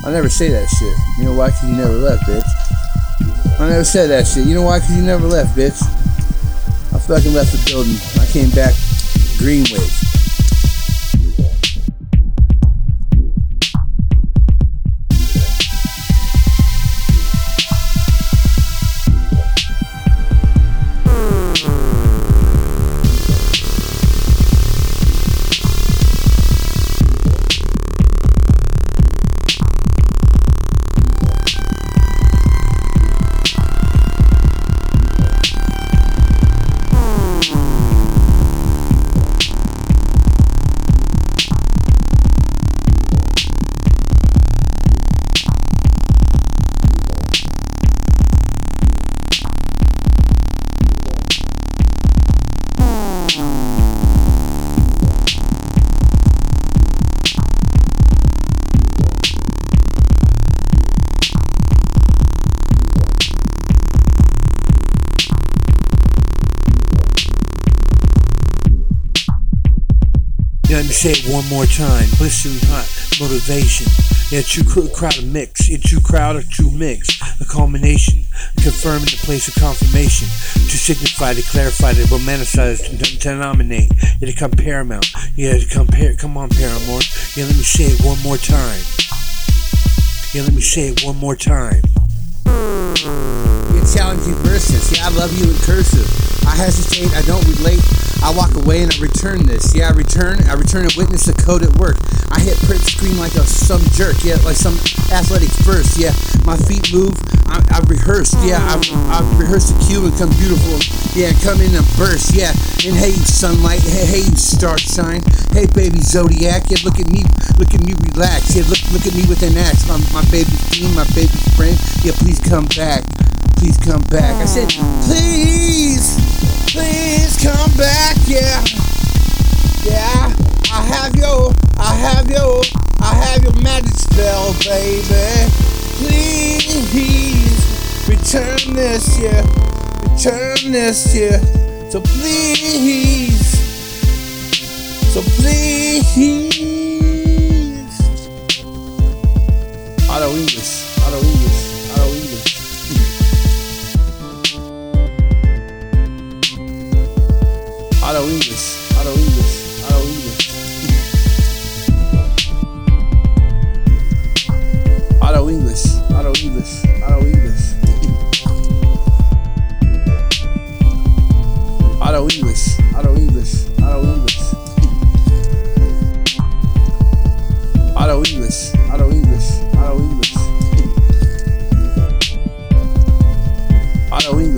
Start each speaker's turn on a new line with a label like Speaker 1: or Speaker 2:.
Speaker 1: I never say that shit. You know why? Cause you never left, bitch. I never said that shit. You know why? Cause you never left, bitch. I fucking left the building. I came back green waves.
Speaker 2: Let me say it one more time. Blistering hot motivation. Yeah, true crowd of mix. Yeah, true crowd or true mix. A culmination. Confirming the place of confirmation. To signify, to clarify, to romanticize, to nominate. Yeah, to come paramount. Yeah, to compare. Come on, Paramore. Yeah, let me say it one more time. Yeah, let me say it one more time.
Speaker 1: Yeah, challenging verses. Yeah, I love you in cursive. I hesitate, I don't relate. I walk away and I return this. Yeah, I return and witness a code at work. I hit print screen like some jerk. Yeah, like some athletic first. Yeah, my feet move. I rehearsed. Yeah, I rehearsed the cue and come beautiful. Yeah, and come in and burst. Yeah, and hey sunlight. Hey star shine. Hey baby zodiac. Yeah, look at me relax. Yeah, look at me with an axe. My baby team, my baby friend. Yeah, please come back. Please come back. I said, please come back. Yeah, yeah. I have your magic spell, baby. Please return this, yeah. Return this, yeah. So please. Auto English. Auto English. Auto English.